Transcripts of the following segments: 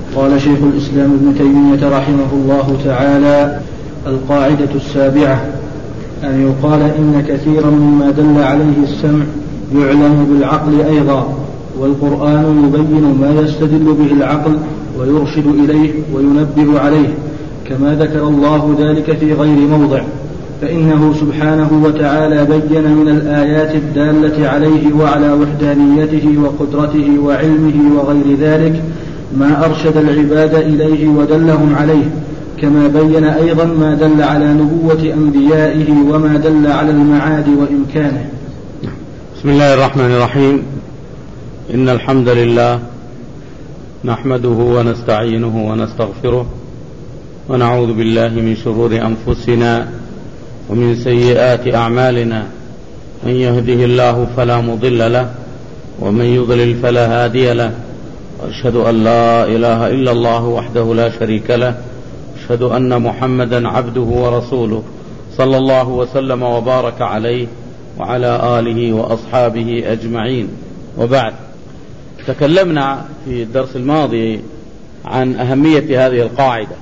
قال شيخ الإسلام ابن تيمية رحمه الله تعالى: القاعدة 7 أن يقال إن كثيرا مما دل عليه السمع يعلم بالعقل أيضا، والقرآن يبين ما يستدل به العقل ويرشد إليه وينبه عليه، كما ذكر الله ذلك في غير موضع، فإنه سبحانه وتعالى بين من الآيات الدالة عليه وعلى وحدانيته وقدرته وعلمه وغير ذلك ما أرشد العباد إليه ودلهم عليه، كما بين أيضا ما دل على نبوة أنبيائه وما دل على المعاد وإمكانه. بسم الله الرحمن الرحيم. إن الحمد لله نحمده ونستعينه ونستغفره ونعوذ بالله من شرور أنفسنا ومن سيئات أعمالنا، من يهده الله فلا مضل له ومن يضلل فلا هادي له، وأشهد أن لا إله إلا الله وحده لا شريك له، أشهد أن محمدا عبده ورسوله صلى الله وسلم وبارك عليه وعلى آله وأصحابه أجمعين. وبعد، تكلمنا في الدرس الماضي عن أهمية هذه القاعدة،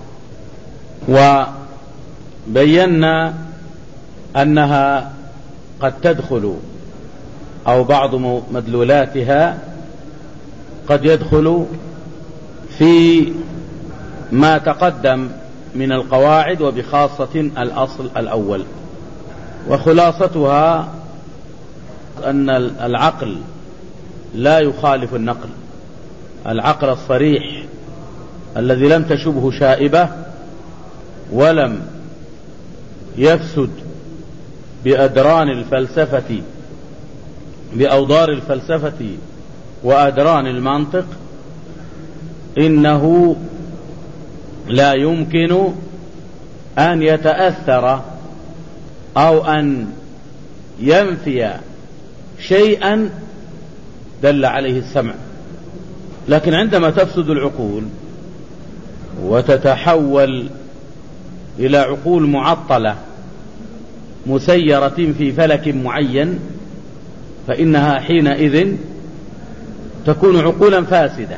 وبينا أنها قد تدخل أو بعض مدلولاتها قد يدخل في ما تقدم من القواعد، وبخاصة الأصل الأول. وخلاصتها أن العقل لا يخالف النقل، العقل الصريح الذي لم تشبه شائبة ولم يفسد بأدران الفلسفة بأوضار الفلسفة وأدران المنطق، إنه لا يمكن أن يتأثر أو أن ينفي شيئا دل عليه السمع. لكن عندما تفسد العقول وتتحول إلى عقول معطلة مسيرة في فلك معين، فإنها حينئذ تكون عقولا فاسدة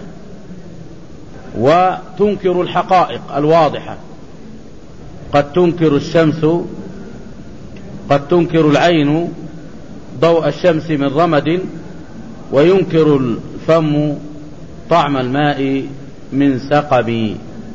وتنكر الحقائق الواضحة. قد تنكر الشمس، قد تنكر العين ضوء الشمس من رمد، وينكر الفم طعم الماء من سقم.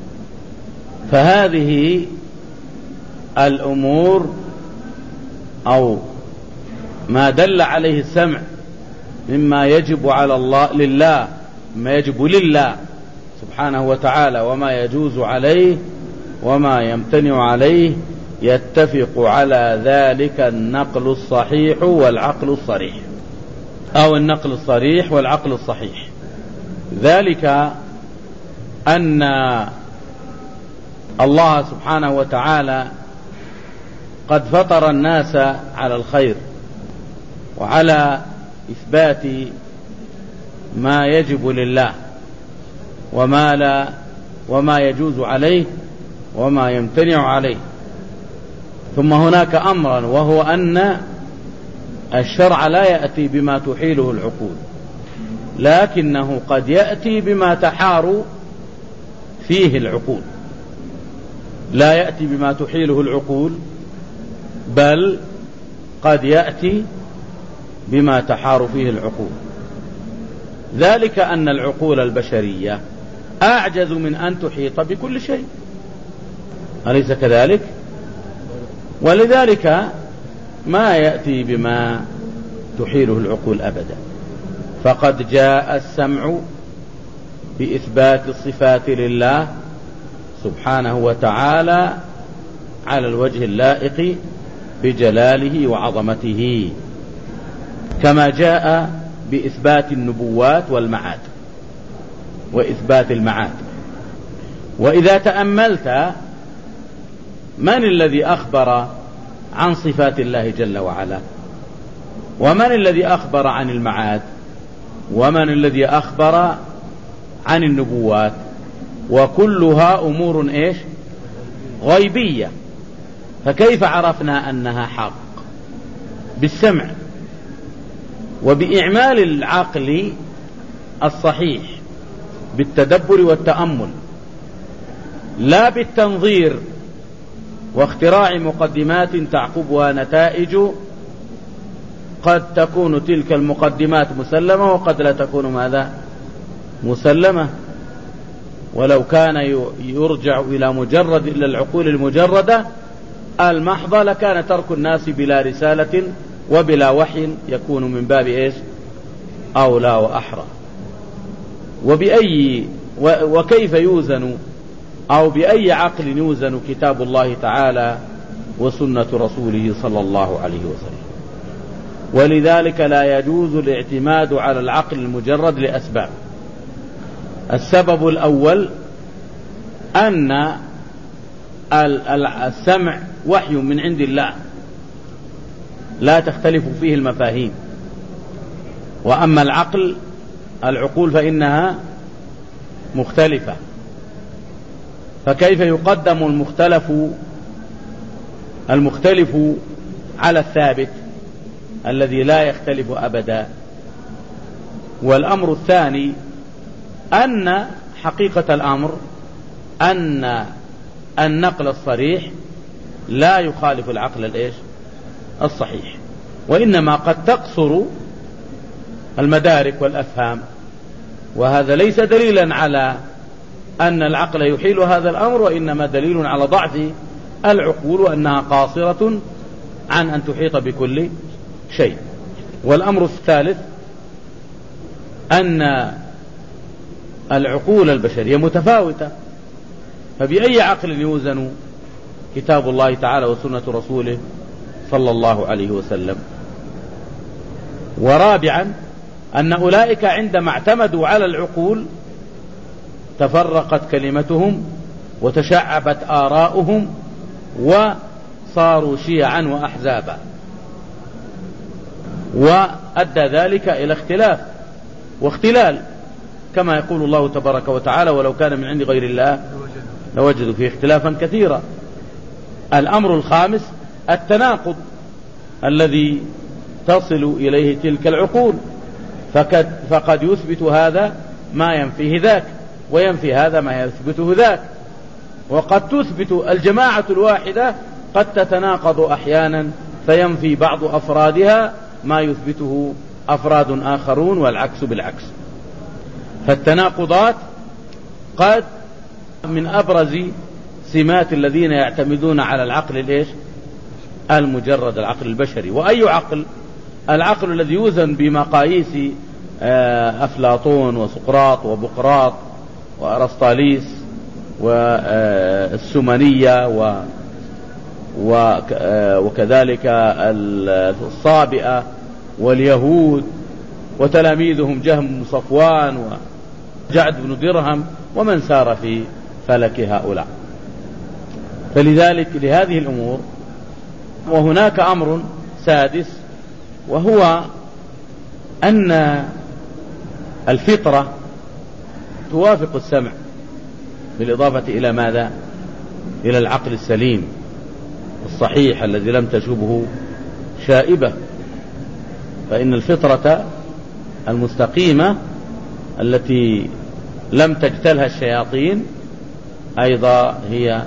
فهذه الأمور أو ما دل عليه السمع مما يجب على الله لله، ما يجب لله سبحانه وتعالى، وما يجوز عليه وما يمتنع عليه، يتفق على ذلك النقل الصحيح والعقل الصريح، أو النقل الصريح والعقل الصحيح. ذلك أن الله سبحانه وتعالى قد فطر الناس على الخير وعلى إثبات ما يجب لله وما يجوز عليه وما يمتنع عليه. ثم هناك أمرا، وهو أن الشرع لا يأتي بما تحيله العقول، لكنه قد يأتي بما تحار فيه العقول. لا يأتي بما تحيله العقول، بل قد يأتي بما تحار فيه العقول. ذلك أن العقول البشرية أعجز من أن تحيط بكل شيء، أليس كذلك؟ ولذلك ما يأتي بما تحيله العقول أبدا. فقد جاء السمع بإثبات الصفات لله سبحانه وتعالى على الوجه اللائق بجلاله وعظمته، كما جاء بإثبات النبوات والمعاد وإثبات المعاد. وإذا تأملت من الذي أخبر عن صفات الله جل وعلا، ومن الذي أخبر عن المعاد، ومن الذي أخبر عن النبوات، وكلها أمور إيش؟ غيبية. فكيف عرفنا أنها حق؟ بالسمع وبإعمال العقل الصحيح بالتدبر والتأمل. لا بالتنظير واختراع مقدمات تعقبها نتائج قد تكون تلك المقدمات مسلمة وقد لا تكون ماذا مسلمة. ولو كان يرجع إلى العقول المجردة المحضة لكان ترك الناس بلا رسالة وبلا وحي يكون من باب إيش أولى وأحرى. وكيف يوزن أو بأي عقل يوزن كتاب الله تعالى وسنة رسوله صلى الله عليه وسلم؟ ولذلك لا يجوز الاعتماد على العقل المجرد لأسباب. السبب الأول أن السمع وحي من عند الله لا تختلف فيه المفاهيم، وأما العقول فإنها مختلفة، فكيف يقدم المختلف على الثابت الذي لا يختلف أبدا؟ والأمر الثاني أن حقيقة الأمر أن النقل الصريح لا يخالف العقل الصحيح، وإنما قد تقصر المدارك والأفهام، وهذا ليس دليلا على أن العقل يحيل هذا الأمر، وإنما دليل على ضعف العقول وأنها قاصرة عن أن تحيط بكل شيء. والأمر الثالث أن العقول البشرية متفاوتة، فبأي عقل يوزن كتاب الله تعالى وسنة رسوله صلى الله عليه وسلم؟ ورابعا أن أولئك عندما اعتمدوا على العقول تفرقت كلمتهم وتشعبت آراؤهم وصاروا شيعا وأحزابا، وأدى ذلك إلى اختلاف واختلال، كما يقول الله تبارك وتعالى: ولو كان من عند غير الله لوجدوا فيه اختلافا كثيرا. الأمر الخامس التناقض الذي تصل إليه تلك العقول، فقد يثبت هذا ما ينفيه ذاك، وينفي هذا ما يثبته ذاك، وقد تثبت الجماعة الواحدة قد تتناقض أحيانا فينفي بعض أفرادها ما يثبته أفراد آخرون، والعكس بالعكس. فالتناقضات قد من أبرز سمات الذين يعتمدون على العقل المجرد، العقل البشري. وأي عقل؟ العقل الذي يوزن بمقاييس أفلاطون وسقراط وبقراط وأرسطاليس والسمنية وكذلك الصابئة واليهود وتلاميذهم جهم بن صفوان وجعد بن درهم ومن سار في فلك هؤلاء. فلذلك لهذه الأمور. وهناك أمر سادس، وهو أن الفطرة توافق السمع بالإضافة إلى ماذا؟ إلى العقل السليم الصحيح الذي لم تشبه شائبة. فإن الفطرة المستقيمة التي لم تجتلها الشياطين أيضا هي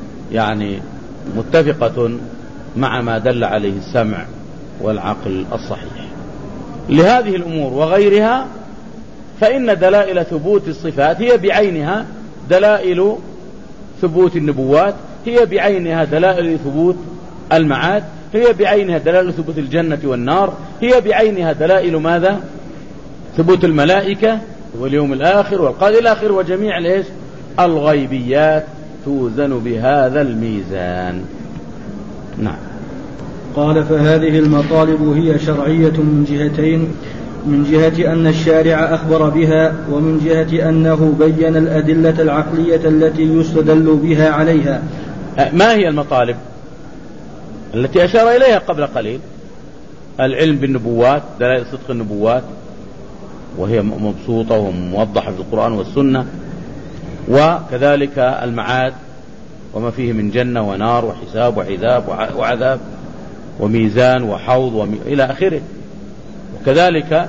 متفقة مع ما دل عليه السمع والعقل الصحيح. لهذه الأمور وغيرها فإن دلائل ثبوت الصفات هي بعينها دلائل ثبوت النبوات، هي بعينها دلائل ثبوت المعاد، هي بعينها دلائل ثبوت الجنة والنار، هي بعينها دلائل ماذا؟ ثبوت الملائكة واليوم الآخر والقادر إلى آخره. وجميع الغيبيات توزن بهذا الميزان. نعم. قال: فهذه المطالب هي شرعية من جهتين: من جهة أن الشارع أخبر بها، ومن جهة أنه بين الأدلة العقلية التي يستدل بها عليها. ما هي المطالب التي أشار إليها قبل قليل؟ العلم بالنبوات، دلائل صدق النبوات، وهي مبسوطة وموضحة في القرآن والسنة، وكذلك المعاد وما فيه من جنة ونار وحساب وعذاب وعذاب وميزان وحوض إلى آخره، وكذلك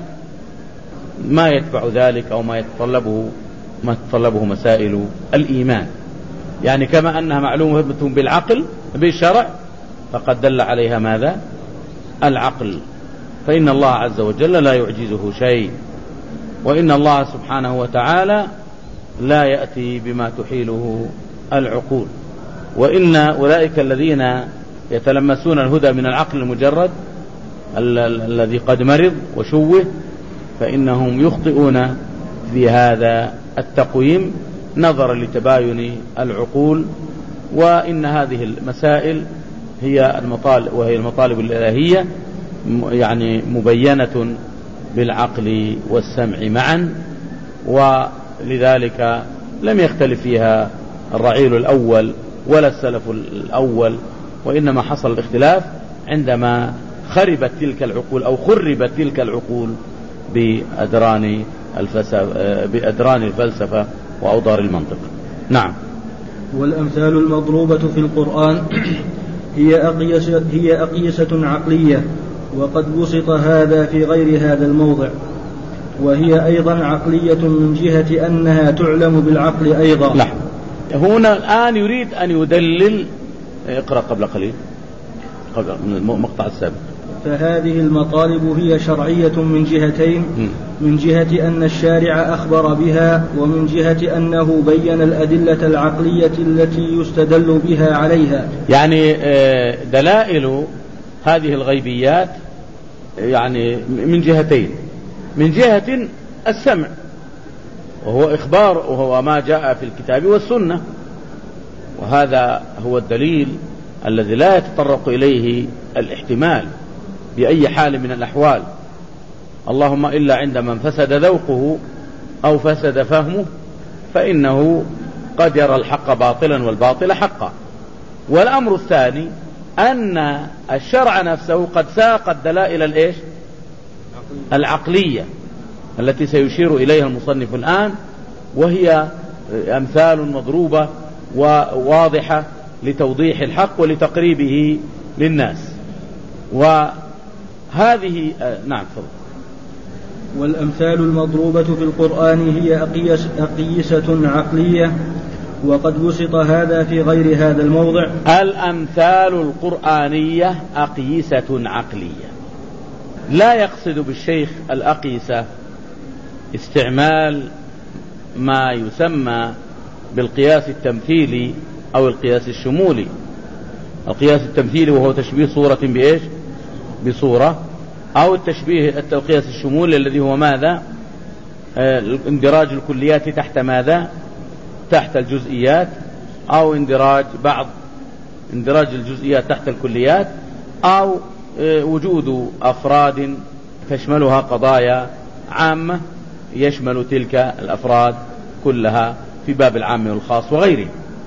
ما يتبع ذلك أو ما تتطلبه مسائل الإيمان. يعني كما أنها معلومة بالعقل بالشرع، فقد دل عليها ماذا؟ العقل. فإن الله عز وجل لا يعجزه شيء، وإن الله سبحانه وتعالى لا يأتي بما تحيله العقول. وإن أولئك الذين يتلمسون الهدى من العقل المجرد الذي قد مرض وشوه، فإنهم يخطئون في هذا التقويم نظرا لتباين العقول. وإن هذه المسائل هي المطالب، وهي المطالب الإلهية يعني مبينة بالعقل والسمع معا، ولذلك لم يختلف فيها الرعيل الأول ولا السلف الأول، وإنما حصل الاختلاف عندما خربت تلك العقول أو خربت تلك العقول بأدران الفلسفة وأوضار المنطق. نعم. والأمثال المضروبة في القرآن هي أقيسة عقلية، وقد بسط هذا في غير هذا الموضع، وهي أيضا عقلية من جهة أنها تعلم بالعقل أيضا. لا، هنا الآن يريد أن يدلل. اقرأ قبل قليل، قبل المقطع السابق. فهذه المطالب هي شرعية من جهتين، من جهة أن الشارع أخبر بها، ومن جهة أنه بين الأدلة العقلية التي يستدل بها عليها. يعني دلائل هذه الغيبيات يعني من جهتين، من جهة السمع وهو إخبار، وهو ما جاء في الكتاب والسنة، وهذا هو الدليل الذي لا يتطرق إليه الاحتمال بأي حال من الأحوال، اللهم إلا عندما فسد ذوقه أو فسد فهمه، فإنه قد يرى الحق باطلا والباطل حقا. والأمر الثاني أن الشرع نفسه قد ساق الدلائل العقلية التي سيشير إليها المصنف الآن، وهي أمثال مضروبة وواضحة لتوضيح الحق ولتقريبه للناس. وهذه نعم فضل. والأمثال المضروبة في القرآن هي أقيسة عقلية، وقد بسط هذا في غير هذا الموضع. الأمثال القرآنية أقيسة عقلية، لا يقصد بالشيخ الأقيسة استعمال ما يسمى بالقياس التمثيلي أو القياس الشمولي. القياس التمثيلي وهو تشبيه صورة بإيش؟ بصورة، أو القياس الشمولي الذي هو ماذا؟ اندراج الكليات تحت ماذا؟ تحت الجزئيات، أو اندراج الجزئيات تحت الكليات، أو وجود أفراد تشملها قضايا عامة يشمل تلك الأفراد كلها في باب العام والخاص وغيره.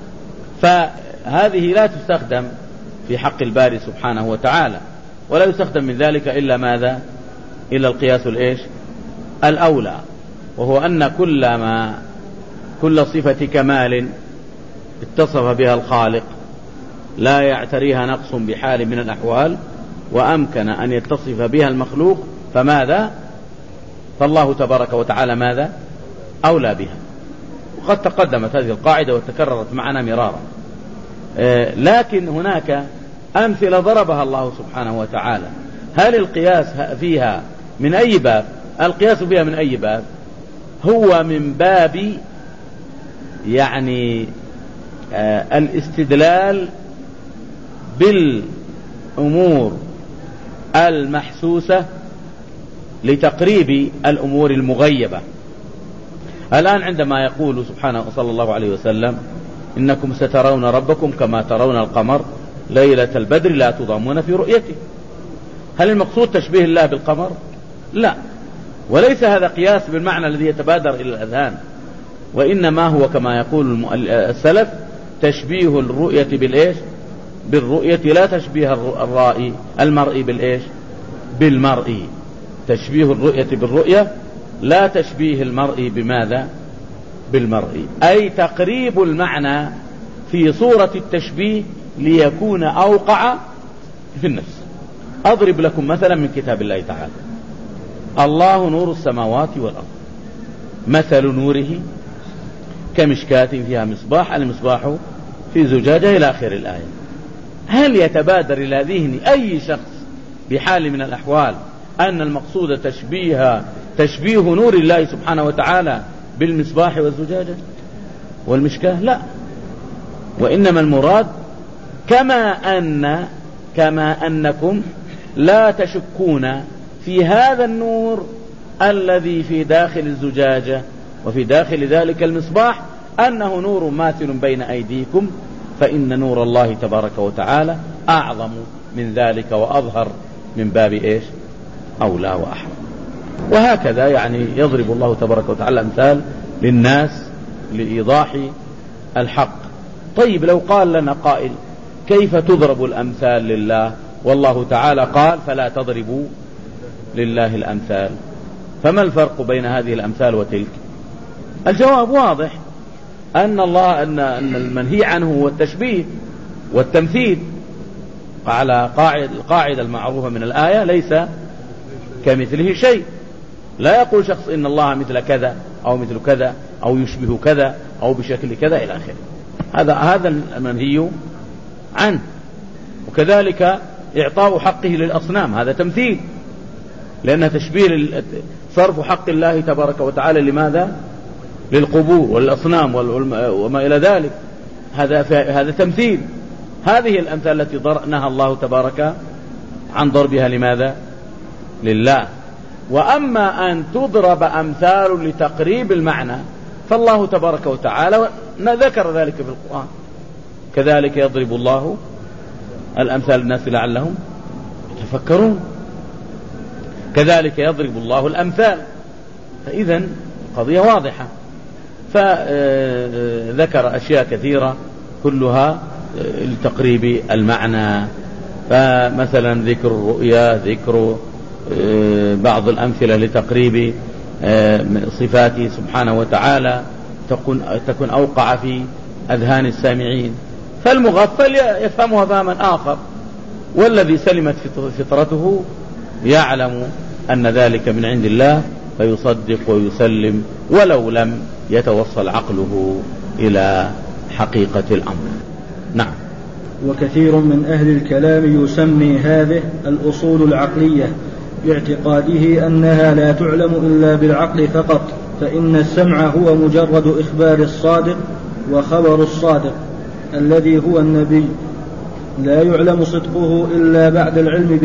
فهذه لا تستخدم في حق الباري سبحانه وتعالى، ولا يستخدم من ذلك إلا ماذا؟ إلا القياس الأولى، وهو أن كل صفة كمال اتصف بها الخالق لا يعتريها نقص بحال من الأحوال، وأمكن أن يتصف بها المخلوق، فماذا؟ فالله تبارك وتعالى ماذا؟ أولى بها. وقد تقدمت هذه القاعدة وتكررت معنا مرارا، لكن هناك أمثلة ضربها الله سبحانه وتعالى. هل القياس فيها من أي باب؟ القياس فيها من أي باب؟ هو من باب يعني الاستدلال بالأمور المحسوسة لتقريب الأمور المغيبة. الآن عندما يقول سبحانه صلى الله عليه وسلم إنكم سترون ربكم كما ترون القمر ليلة البدر لا تضامون في رؤيته، هل المقصود تشبيه الله بالقمر؟ لا، وليس هذا قياس بالمعنى الذي يتبادر إلى الأذهان، وإنما هو كما يقول السلف تشبيه الرؤية بالإيش؟ بالرؤية، لا تشبيه المرئي بالإيش؟ بالمرئي. تشبيه الرؤية بالرؤية، لا تشبيه المرئي بماذا؟ بالمرئي، أي تقريب المعنى في صورة التشبيه ليكون أوقع في النفس. أضرب لكم مثلا من كتاب الله تعالى: الله نور السماوات والأرض، مثل نوره كمشكاة فيها مصباح، المصباح في زجاجة إلى آخر الآية. هل يتبادر إلى ذهن أي شخص بحال من الأحوال أن المقصود تشبيه نور الله سبحانه وتعالى بالمصباح والزجاجة والمشكاة؟ لا، وإنما المراد كما أنكم لا تشكون في هذا النور الذي في داخل الزجاجة وفي داخل ذلك المصباح أنه نور ماثل بين أيديكم، فإن نور الله تبارك وتعالى أعظم من ذلك وأظهر من باب إيش؟ أولى وأحرى. وهكذا يعني يضرب الله تبارك وتعالى أمثال للناس لإيضاح الحق. طيب لو قال لنا قائل كيف تضرب الأمثال لله والله تعالى قال فلا تضربوا لله الأمثال، فما الفرق بين هذه الأمثال وتلك؟ الجواب واضح، أن المنهي عنه هو التشبيه والتمثيل على القاعدة المعروفة من الآية ليس كمثله شيء. لا يقول شخص إن الله مثل كذا أو مثل كذا أو يشبه كذا أو بشكل كذا إلى آخره. هذا المنهي عنه. وكذلك إعطاء حقه للأصنام هذا تمثيل، لأنه تشبيه صرف حق الله تبارك وتعالى لماذا؟ للقبور والأصنام وما إلى ذلك، هذا تمثيل. هذه الأمثال التي نهى الله تبارك عن ضربها لماذا؟ لله. وأما أن تضرب أمثال لتقريب المعنى فالله تبارك وتعالى ذكر ذلك في القرآن، كذلك يضرب الله الأمثال للناس لعلهم يتفكرون، كذلك يضرب الله الأمثال. فإذا القضية واضحة. فذكر أشياء كثيرة كلها لتقريب المعنى، فمثلا ذكر الرؤيا، ذكر بعض الأمثلة لتقريب صفاته سبحانه وتعالى تكون أوقع في أذهان السامعين، فالمغفل يفهمها فهما آخر، والذي سلمت فطرته يعلم أن ذلك من عند الله فيصدق ويسلم ولو لم يتوصل عقله إلى حقيقة الأمر. نعم. وكثير من أهل الكلام يسمي هذه الأصول العقلية باعتقاده أنها لا تعلم إلا بالعقل فقط، فإن السمع هو مجرد إخبار الصادق وخبر الصادق الذي هو النبي، لا يعلم صدقه إلا بعد العلم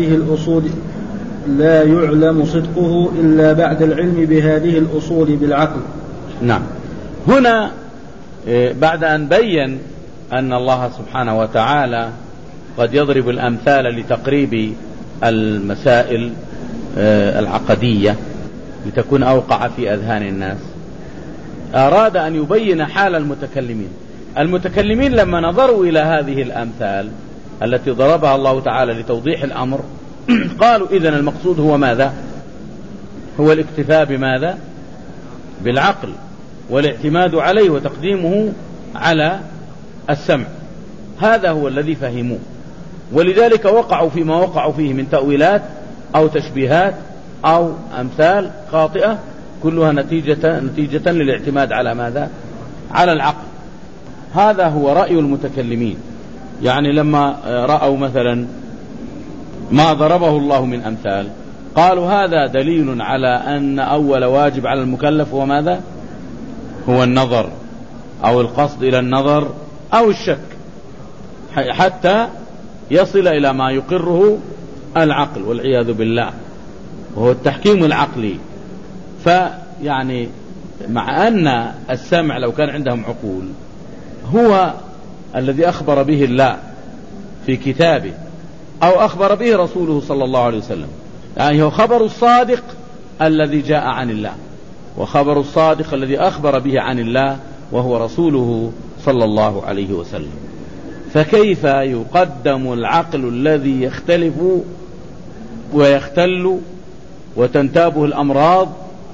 بهذه الأصول بالعقل. نعم. هنا بعد أن بين أن الله سبحانه وتعالى قد يضرب الأمثال لتقريب المسائل العقدية لتكون أوقع في أذهان الناس، أراد أن يبين حال المتكلمين لما نظروا إلى هذه الأمثال التي ضربها الله تعالى لتوضيح الأمر قالوا إذن المقصود هو ماذا؟ هو الاكتفاء بماذا؟ بالعقل والاعتماد عليه وتقديمه على السمع. هذا هو الذي فهموه، ولذلك وقعوا فيما وقعوا فيه من تأويلات أو تشبيهات أو أمثال خاطئة كلها نتيجة للاعتماد على ماذا؟ على العقل. هذا هو رأي المتكلمين. يعني لما رأوا مثلا ما ضربه الله من أمثال قالوا هذا دليل على أن أول واجب على المكلف هو ماذا؟ هو النظر أو القصد إلى النظر أو الشك حتى يصل إلى ما يقره العقل والعياذ بالله، وهو التحكيم العقلي. فيعني مع أن السمع لو كان عندهم عقول هو الذي أخبر به الله في كتابه أو أخبر به رسوله صلى الله عليه وسلم، يعني هو خبر الصادق الذي جاء عن الله، وخبر الصادق الذي أخبر به عن الله وهو رسوله صلى الله عليه وسلم. فكيف يقدم العقل الذي يختلف ويختل وتنتابه الأمراض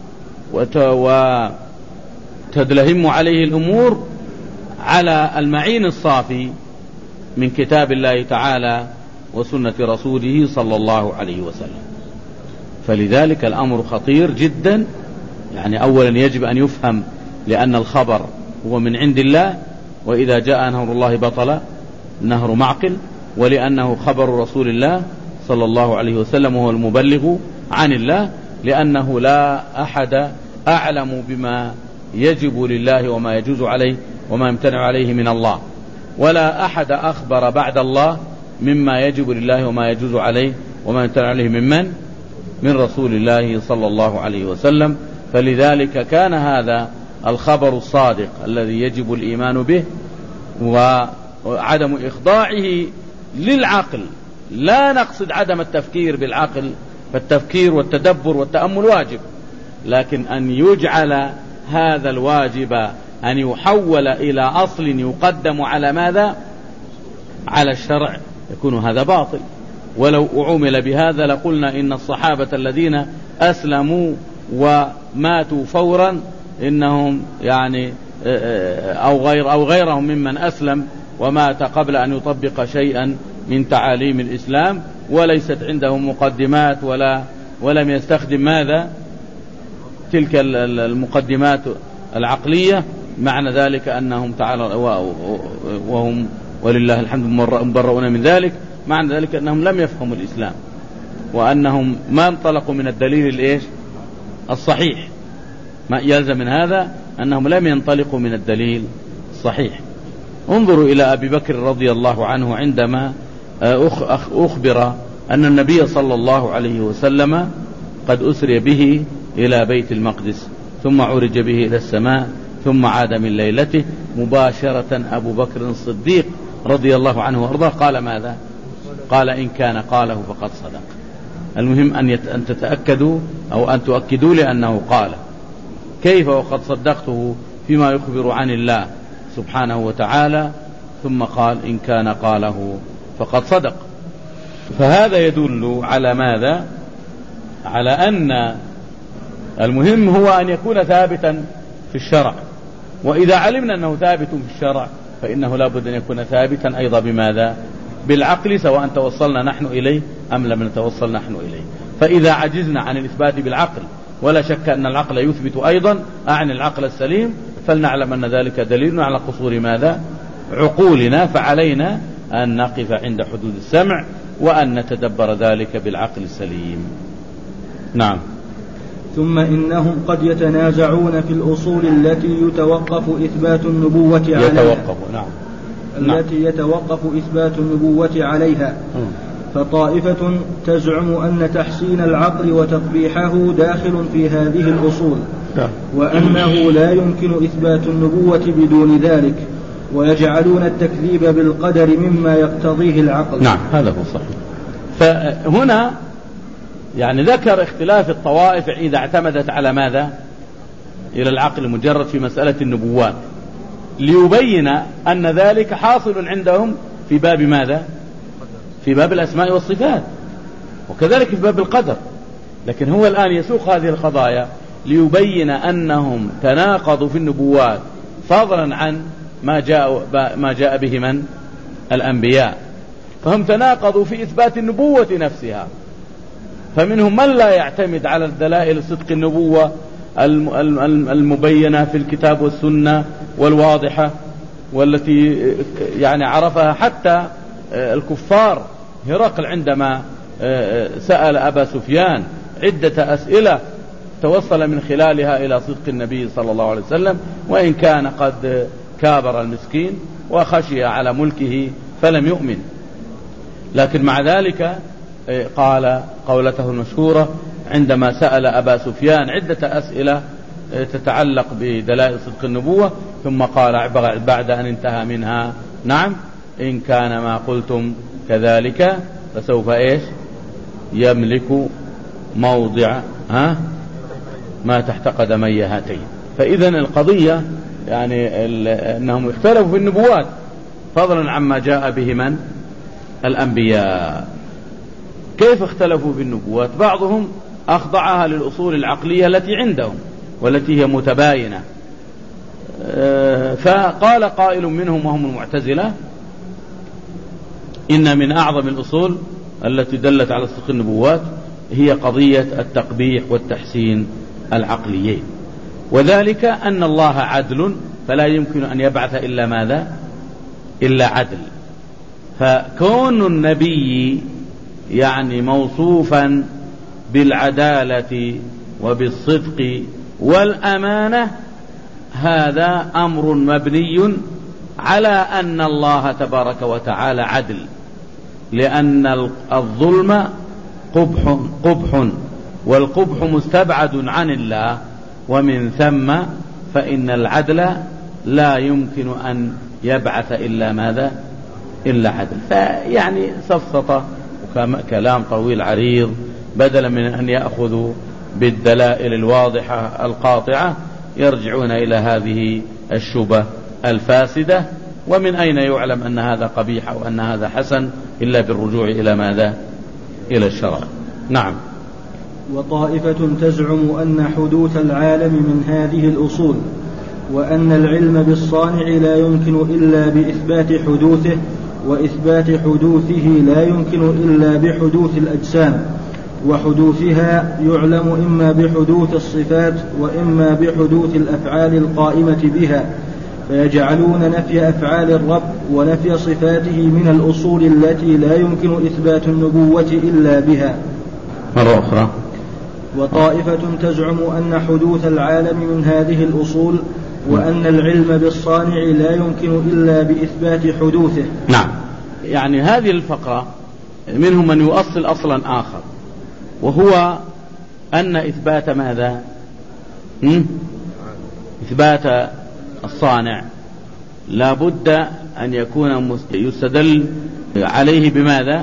وتدلهم عليه الأمور على المعين الصافي من كتاب الله تعالى وسنة رسوله صلى الله عليه وسلم؟ فلذلك الأمر خطير جدا. يعني أولا يجب أن يفهم لأن الخبر هو من عند الله، وإذا جاء نهر الله بطل نهر معقل، ولأنه خبر رسول الله صلى الله عليه وسلم وهو المبلغ عن الله، لأنه لا أحد أعلم بما يجب لله وما يجوز عليه وما يمتنع عليه من الله، ولا أحد أخبر بعد الله مما يجب لله وما يجوز عليه وما يمتنع عليه من رسول الله صلى الله عليه وسلم. فلذلك كان هذا الخبر الصادق الذي يجب الإيمان به وعدم إخضاعه للعقل. لا نقصد عدم التفكير بالعقل، فالتفكير والتدبر والتأمل واجب، لكن أن يجعل هذا الواجب أن يحول إلى أصل يقدم على ماذا؟ على الشرع، يكون هذا باطل. ولو أعمل بهذا لقلنا إن الصحابة الذين أسلموا وماتوا فورا إنهم يعني أو غيرهم ممن أسلم ومات قبل أن يطبق شيئا من تعاليم الإسلام وليست عندهم مقدمات ولم يستخدم ماذا؟ تلك المقدمات العقلية، معنى ذلك أنهم تعالى وهم ولله الحمد مبرؤون من ذلك، معنى ذلك أنهم لم يفهموا الإسلام وأنهم ما انطلقوا من الدليل الصحيح. ما يلزم من هذا أنهم لم ينطلقوا من الدليل الصحيح. انظروا إلى أبي بكر رضي الله عنه عندما أخبر أن النبي صلى الله عليه وسلم قد أسري به إلى بيت المقدس ثم عرج به إلى السماء ثم عاد من ليلته مباشرة. أبو بكر الصديق رضي الله عنه وارضاه قال ماذا؟ قال إن كان قاله فقد صدق. المهم أن تتأكدوا أو أن تؤكدوا لأنه قال. كيف وقد صدقته فيما يخبر عن الله سبحانه وتعالى، ثم قال إن كان قاله فقد صدق. فهذا يدل على ماذا؟ على أن المهم هو أن يكون ثابتا في الشرع، وإذا علمنا أنه ثابت في الشرع فإنه لا بد أن يكون ثابتا أيضا بماذا؟ بالعقل، سواء توصلنا نحن إليه أم لم نتوصل نحن إليه. فإذا عجزنا عن الإثبات بالعقل، ولا شك أن العقل يثبت أيضا عن العقل السليم، فلنعلم أن ذلك دليل على قصور ماذا؟ عقولنا. فعلينا أن نقف عند حدود السمع وأن نتدبر ذلك بالعقل السليم. نعم. ثم إنهم قد يتنازعون في الأصول التي يتوقف إثبات النبوة عليها. التي يتوقف إثبات النبوة عليها. فطائفة تزعم أن تحسين العقل وتقبيحه داخل في هذه الأصول، وأنه لا يمكن إثبات النبوة بدون ذلك، ويجعلون التكذيب بالقدر مما يقتضيه العقل. نعم، هذا هو صحيح. فهنا يعني ذكر اختلاف الطوائف إذا اعتمدت على ماذا؟ إلى العقل المجرد في مسألة النبوات، ليبين أن ذلك حاصل عندهم في باب ماذا؟ في باب الأسماء والصفات، وكذلك في باب القدر. لكن هو الآن يسوق هذه القضايا ليبين أنهم تناقضوا في النبوات، فضلا عن ما جاء به من؟ الأنبياء. فهم تناقضوا في إثبات النبوة نفسها، فمنهم من لا يعتمد على الدلائل صدق النبوة المبينة في الكتاب والسنة والواضحة، والتي يعني عرفها حتى الكفار. هرقل عندما سأل أبا سفيان عدة أسئلة توصل من خلالها إلى صدق النبي صلى الله عليه وسلم، وإن كان قد كابر المسكين وخشي على ملكه فلم يؤمن، لكن مع ذلك قال قولته المشهورة عندما سأل أبا سفيان عدة أسئلة تتعلق بدلائل صدق النبوة، ثم قال بعد أن انتهى منها: نعم، إن كان ما قلتم كذلك فسوف يملك موضع ما تحت قدمي هاتين. فإذا القضية يعني أنهم اختلفوا في النبوات فضلا عما جاء به من؟ الأنبياء. كيف اختلفوا في النبوات؟ بعضهم أخضعها للأصول العقلية التي عندهم والتي هي متباينة، فقال قائل منهم وهم المعتزلة: إن من أعظم الأصول التي دلت على صدق النبوات هي قضية التقبيح والتحسين العقليين، وذلك أن الله عدل فلا يمكن أن يبعث إلا ماذا؟ إلا عدل. فكون النبي يعني موصوفا بالعدالة وبالصدق والأمانة هذا أمر مبني على أن الله تبارك وتعالى عدل، لأن الظلم قبح والقبح مستبعد عن الله، ومن ثم فإن العدل لا يمكن أن يبعث إلا ماذا؟ إلا عدل. فيعني سفسطة وكلام طويل عريض بدلا من أن يأخذوا بالدلائل الواضحة القاطعة يرجعون إلى هذه الشبه الفاسدة. ومن أين يعلم أن هذا قبيح أو أن هذا حسن إلا بالرجوع إلى ماذا؟ إلى الشرع. نعم. وطائفة تزعم أن حدوث العالم من هذه الأصول، وأن العلم بالصانع لا يمكن إلا بإثبات حدوثه، وإثبات حدوثه لا يمكن إلا بحدوث الأجسام، وحدوثها يعلم إما بحدوث الصفات وإما بحدوث الأفعال القائمة بها، فيجعلون نفي أفعال الرب ونفي صفاته من الأصول التي لا يمكن إثبات النبوة إلا بها. مرة أخرى. وطائفة تزعم أن حدوث العالم من هذه الأصول، وأن العلم بالصانع لا يمكن إلا بإثبات حدوثه. نعم. يعني هذه الفقرة منهم من يؤصل أصلا آخر، وهو أن إثبات ماذا؟ إثبات الصانع لا بد أن يكون يستدل عليه بماذا؟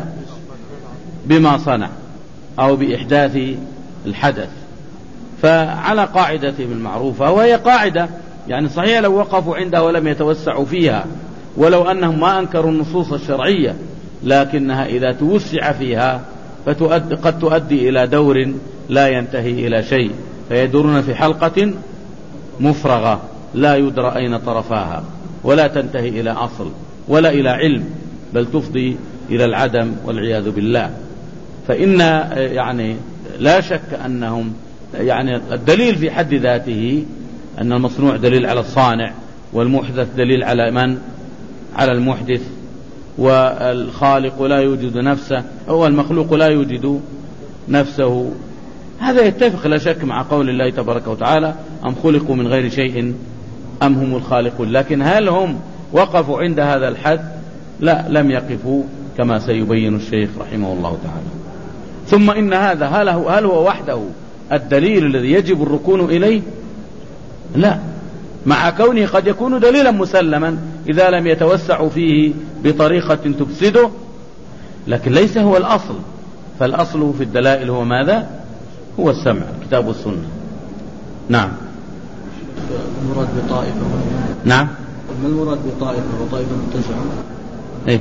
بما صنع أو بإحداث الحدث. فعلى قاعدتهم المعروفة، وهي قاعدة يعني صحيح لو وقفوا عندها ولم يتوسعوا فيها، ولو أنهم ما أنكروا النصوص الشرعية، لكنها إذا توسع فيها قد تؤدي إلى دور لا ينتهي إلى شيء، فيدورون في حلقة مفرغة لا يدرى أين طرفاها، ولا تنتهي إلى أصل ولا إلى علم، بل تفضي إلى العدم والعياذ بالله. فإن يعني لا شك أنهم يعني الدليل في حد ذاته أن المصنوع دليل على الصانع، والمحدث دليل على من؟ على المحدث. والخالق لا يوجد نفسه، أو المخلوق لا يوجد نفسه. هذا يتفق لا شك مع قول الله تبارك وتعالى: أم خلقوا من غير شيء أم هم الخالقون. لكن هل هم وقفوا عند هذا الحد؟ لا، لم يقفوا كما سيبين الشيخ رحمه الله تعالى. ثم إن هذا هل هو وحده الدليل الذي يجب الركون إليه؟ لا، مع كونه قد يكون دليلا مسلما إذا لم يتوسعوا فيه بطريقة تفسده، لكن ليس هو الأصل. فالأصل في الدلائل هو ماذا؟ هو السمع، الكتاب والسنة. نعم. المراد بطائفة. نعم. ما المراد بطائفة وطائفة تزعم؟ إيه؟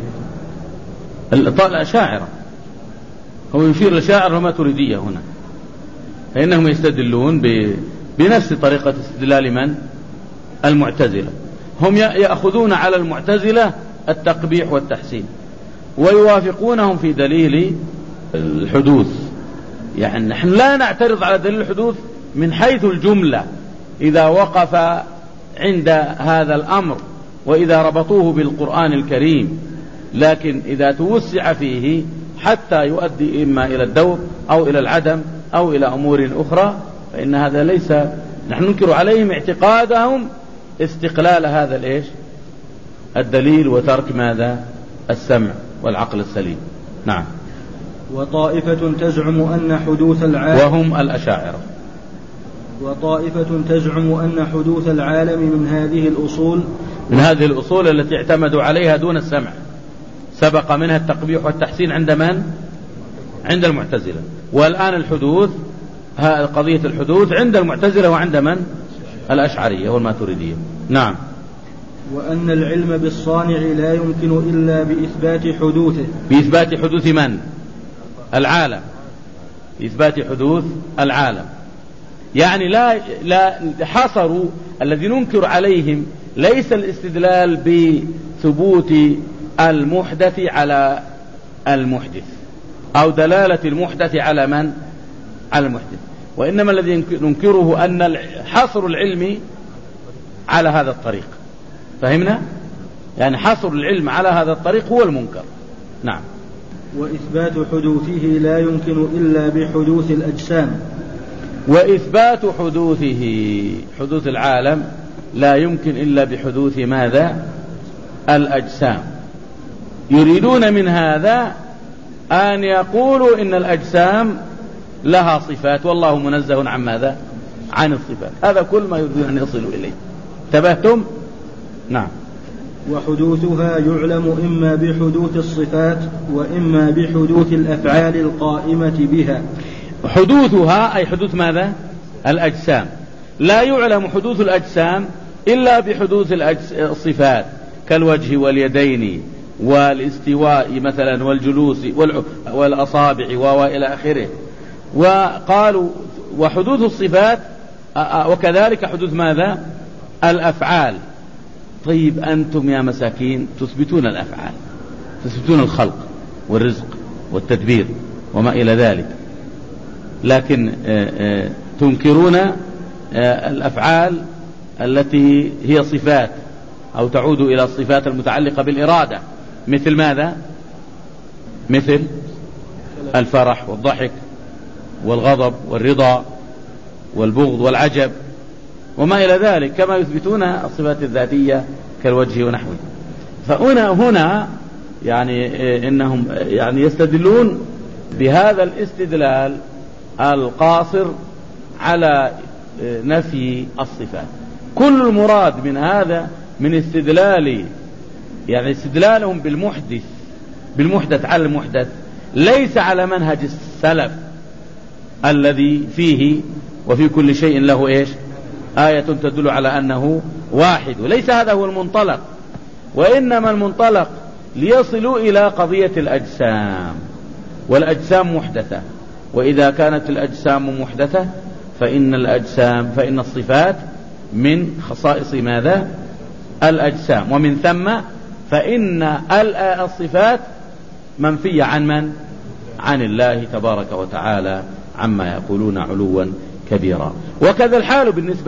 الأشاعرة، هو يشير الأشاعرة وما تريدية هنا، فإنهم يستدلون بنفس طريقة استدلال من؟ المعتزلة. هم يأخذون على المعتزلة التقبيح والتحسين، ويوافقونهم في دليل الحدوث. يعني نحن لا نعترض على دليل الحدوث من حيث الجملة إذا وقف عند هذا الأمر، وإذا ربطوه بالقرآن الكريم، لكن إذا توسع فيه حتى يؤدي إما إلى الدور أو إلى العدم أو إلى أمور أخرى، فإن هذا ليس، نحن ننكر عليهم اعتقادهم استقلال هذا الإيش؟ الدليل، وترك ماذا؟ السمع والعقل السليم. نعم. وطائفة تزعم أن حدوث العالم، وهم الأشاعرة. وطائفة تزعم أن حدوث العالم من هذه الأصول التي اعتمدوا عليها دون السمع، سبق منها التقبيح والتحسين عند من؟ عند المعتزلة. والآن الحدوث، قضية الحدوث عند المعتزلة وعند من؟ الأشعرية والماتريدية. نعم. وأن العلم بالصانع لا يمكن إلا بإثبات حدوثه. بإثبات حدوث من؟ العالم. بإثبات حدوث العالم. يعني لا حصروا الذي ننكر عليهم ليس الاستدلال بثبوت المحدث على المحدث أو دلالة المحدث على من؟ على المحدث، وإنما الذي ننكره أن حصر العلم على هذا الطريق. فهمنا؟ يعني حصر العلم على هذا الطريق هو المنكر. نعم. وإثبات حدوثه لا يمكن إلا بحدوث الأجسام. وإثبات حدوث العالم لا يمكن إلا بحدوث ماذا؟ الأجسام. يريدون من هذا أن يقولوا إن الأجسام لها صفات والله منزه عن ماذا؟ عن الصفات. هذا كل ما يريدون أن يصلوا إليه. انتبهتم؟ نعم. وحدوثها يعلم إما بحدوث الصفات وإما بحدوث الأفعال القائمة بها. حدوثها أي حدوث ماذا؟ الأجسام. لا يعلم حدوث الأجسام إلا بحدوث الصفات كالوجه واليدين والاستواء مثلا والجلوس والأصابع وإلى آخره. وقالوا وحدوث الصفات وكذلك حدوث ماذا؟ الأفعال. طيب أنتم يا مساكين تثبتون الأفعال، تثبتون الخلق والرزق والتدبير وما إلى ذلك، لكن تنكرون الأفعال التي هي صفات أو تعود إلى الصفات المتعلقة بالإرادة، مثل ماذا؟ مثل الفرح والضحك والغضب والرضا والبغض والعجب وما إلى ذلك، كما يثبتون الصفات الذاتية كالوجه ونحوه. فهنا يعني إنهم يعني يستدلون بهذا الاستدلال القاصر على نفي الصفات. كل المراد من هذا من استدلال يعني استدلالهم بالمحدث على المحدث ليس على منهج السلف الذي فيه وفي كل شيء له إيش؟ آية تدل على أنه واحد، وليس هذا هو المنطلق، وإنما المنطلق ليصلوا إلى قضية الأجسام، والأجسام محدثة، وإذا كانت الأجسام محدثة فإن الصفات من خصائص ماذا؟ الأجسام، ومن ثم فإن الصفات منفية عن من؟ عن الله تبارك وتعالى عما يقولون علوا كبيرا. وكذا الحال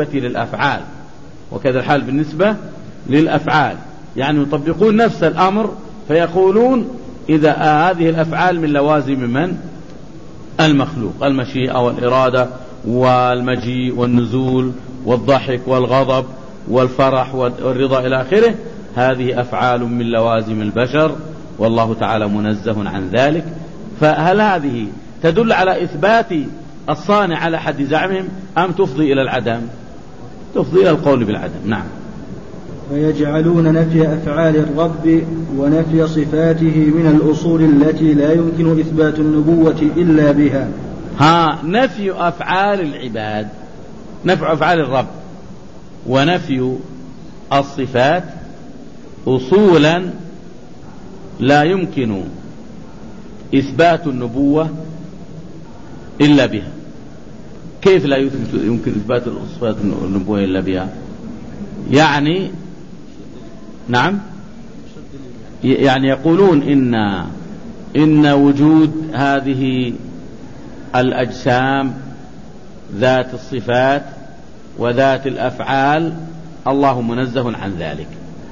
بالنسبة للأفعال، يعني يطبقون نفس الأمر فيقولون إذا هذه الأفعال من لوازم من؟ المخلوق، المشيئة والإرادة والمجيء والنزول والضحك والغضب والفرح والرضا إلى آخره، هذه أفعال من لوازم البشر والله تعالى منزه عن ذلك. فهل هذه تدل على إثبات الصانع على حد زعمهم أم تفضي إلى العدم؟ تفضي إلى القول بالعدم. نعم. ويجعلون نفي أفعال الرب ونفي صفاته من الأصول التي لا يمكن إثبات النبوة إلا بها. نفي أفعال العباد، نفي أفعال الرب ونفي الصفات أصولا لا يمكن إثبات النبوة إلا بها. كيف لا يمكن إثبات الصفات النبوة إلا بها؟ يعني نعم، يعني يقولون إن وجود هذه الأجسام ذات الصفات وذات الأفعال الله منزه عن ذلك،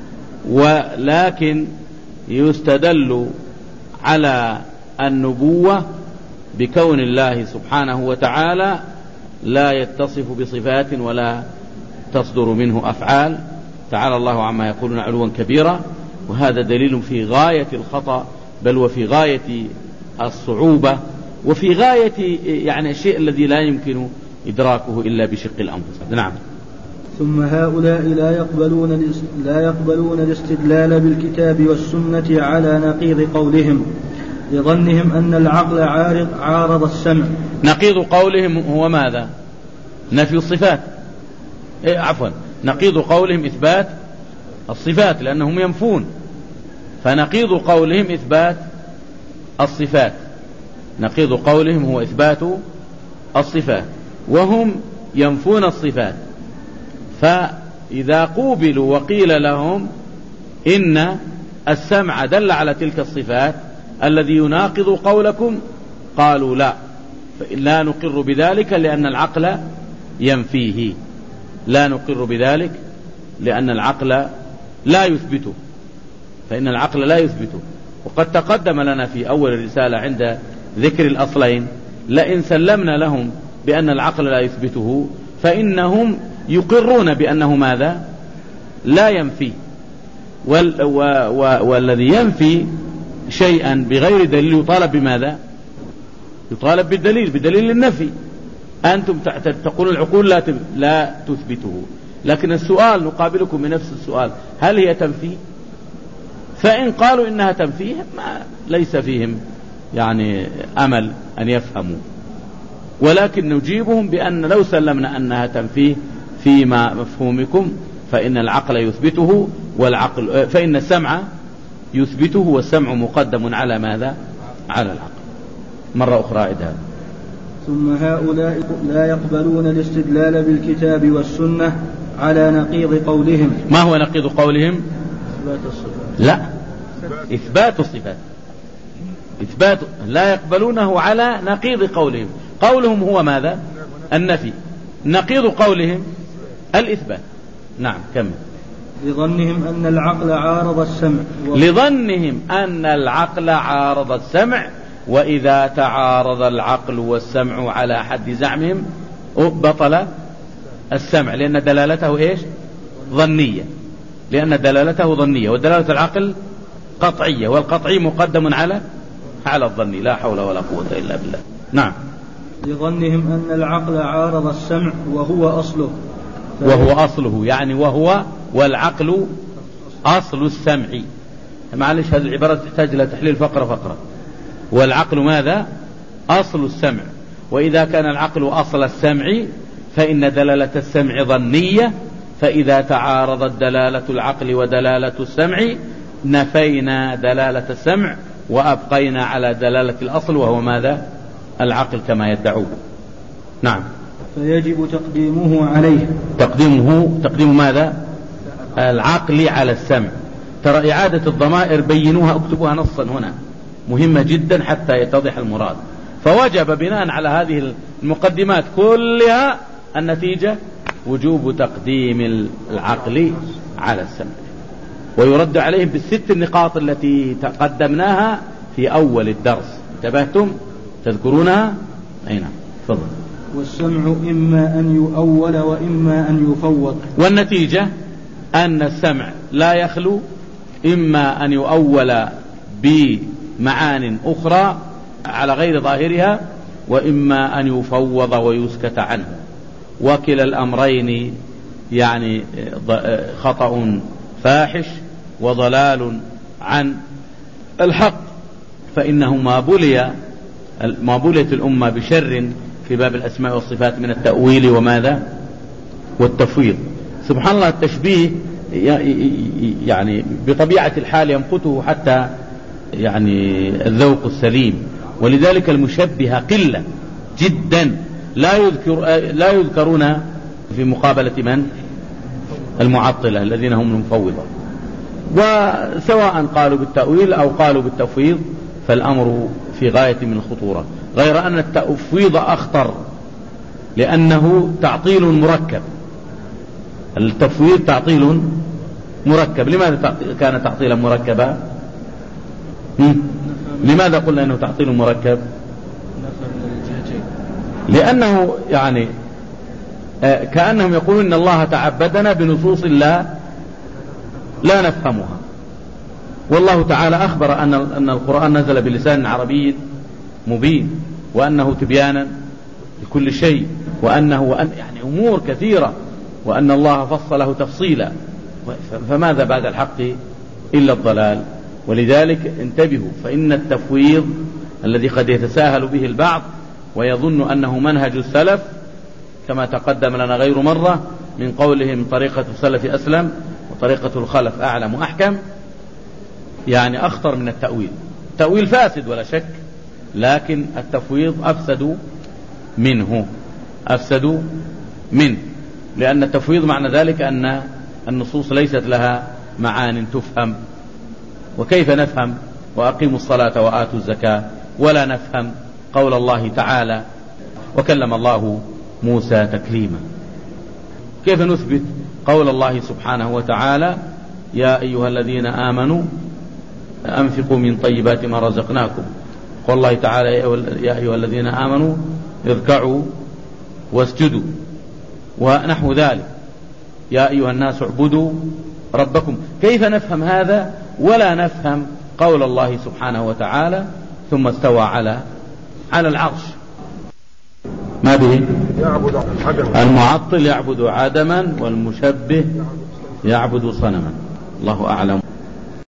ولكن يستدل على النبوة بكون الله سبحانه وتعالى لا يتصف بصفات ولا تصدر منه أفعال، تعالى الله عما يقولون علوا كبيرا. وهذا دليل في غاية الخطأ، بل وفي غاية الصعوبة، وفي غاية يعني الشيء الذي لا يمكن إدراكه إلا بشق الأنفس. نعم. ثم هؤلاء لا يقبلون الاستدلال بالكتاب والسنة على نقيض قولهم لظنهم أن العقل عارض السمع. نقيض قولهم هو ماذا؟ نفي الصفات. نقيض قولهم إثبات الصفات لأنهم ينفون، فنقيض قولهم إثبات الصفات. نقيض قولهم هو إثبات الصفات وهم ينفون الصفات. فإذا قوبلوا وقيل لهم إن السمع دل على تلك الصفات الذي يناقض قولكم، قالوا لا نقر بذلك لأن العقل ينفيه. لا نقر بذلك لأن العقل لا يثبته، فإن العقل لا يثبته. وقد تقدم لنا في أول الرسالة عند ذكر الأصلين لئن سلمنا لهم بأن العقل لا يثبته فإنهم يقرون بأنه ماذا؟ لا ينفي، والذي ينفي شيئا بغير دليل يطالب بماذا؟ يطالب بالدليل، بدليل النفي. أنتم تقولون العقول لا تثبته، لكن السؤال نقابلكم بنفس السؤال، هل هي تنفي؟ فإن قالوا إنها تنفي ليس فيهم يعني أمل أن يفهموا، ولكن نجيبهم بأن لو سلمنا أنها تنفيه فيما مفهومكم فإن العقل يثبته، فإن السمع يثبته، والسمع مقدم على ماذا؟ على العقل. مرة أخرى عدها. ثم هؤلاء لا يقبلون الاستدلال بالكتاب والسنة على نقيض قولهم. ما هو نقيض قولهم؟ إثبات الصفات. لا، إثبات الصفات. لا يقبلونه على نقيض قولهم. قولهم هو ماذا؟ النفي. نقيض قولهم الإثبات. نعم كمل. لظنهم أن العقل عارض السمع. لظنهم أن العقل عارض السمع، وإذا تعارض العقل والسمع على حد زعمهم بطل السمع، لأن دلالته إيش؟ ظنية. لأن دلالته ظنية، ودلالة العقل قطعية، والقطعي مقدم على الظني. لا حول ولا قوة إلا بالله. نعم. لظنهم أن العقل عارض السمع وهو أصله. وهو أصله يعني والعقل أصل السمع. معلش هذه العبارة تحتاج إلى تحليل فقرة فقرة. والعقل ماذا؟ أصل السمع. وإذا كان العقل أصل السمع فإن دلالة السمع ظنية، فإذا تعارضت دلالة العقل ودلالة السمع نفينا دلالة السمع وأبقينا على دلالة الأصل وهو ماذا؟ العقل كما يدعوه. نعم. فيجب تقديمه عليه. تقديم ماذا؟ العقل على السمع. ترى إعادة الضمائر بينوها، اكتبوها نصا هنا، مهمة جدا حتى يتضح المراد. فوجب بناء على هذه المقدمات كلها النتيجة وجوب تقديم العقل على السمع، ويرد عليهم بالست النقاط التي تقدمناها في أول الدرس. انتبهتم؟ تذكرونها؟ أي نعم. تفضل. والسمع إما أن يؤول وإما أن يفوض. والنتيجة أن السمع لا يخلو إما أن يؤول بمعان أخرى على غير ظاهرها، وإما أن يفوض ويسكت عنه، وكلا الأمرين يعني خطأ فاحش وضلال عن الحق. فإنه ما بليت الأمة بشر في باب الأسماء والصفات من التأويل وماذا؟ والتفويض. سبحان الله، التشبيه يعني بطبيعة الحال يمقته حتى يعني الذوق السليم، ولذلك المشبهة قلة جدا لا يذكرون في مقابلة من؟ المعطلة الذين هم المفوضة. وسواء قالوا بالتأويل أو قالوا بالتفويض فالأمر في غاية من الخطورة، غير أن التفويض أخطر لأنه تعطيل مركب. التفويض تعطيل مركب. لماذا كان تعطيلا مركبا؟ لماذا قلنا أنه تعطيل مركب؟ لأنه يعني كأنهم يقولون إن الله تعبدنا بنصوص لا نفهمها، والله تعالى أخبر أن القرآن نزل بلسان عربي مبين، وأنه تبيانا لكل شيء، وأنه يعني أمور كثيرة، وأن الله فصله تفصيلا. فماذا بعد الحق إلا الضلال؟ ولذلك انتبهوا، فإن التفويض الذي قد يتساهل به البعض ويظن أنه منهج السلف كما تقدم لنا غير مرة من قولهم طريقة السلف أسلم وطريقة الخلف أعلم وأحكم، يعني أخطر من التأويل. التأويل فاسد ولا شك، لكن التفويض أفسد منه، لأن التفويض معنى ذلك أن النصوص ليست لها معان تفهم. وكيف نفهم وأقيموا الصلاة وآتوا الزكاة ولا نفهم قول الله تعالى وكلم الله موسى تكليما؟ كيف نثبت قول الله سبحانه وتعالى يا أيها الذين آمنوا أنفقوا من طيبات ما رزقناكم. قال الله تعالى يا أيها الذين آمنوا اركعوا واسجدوا ونحو ذلك. يا أيها الناس اعبدوا ربكم. كيف نفهم هذا ولا نفهم قول الله سبحانه وتعالى ثم استوى على العرش؟ ما به؟ المعطل يعبد عدما والمشبه يعبد صنما. الله أعلم.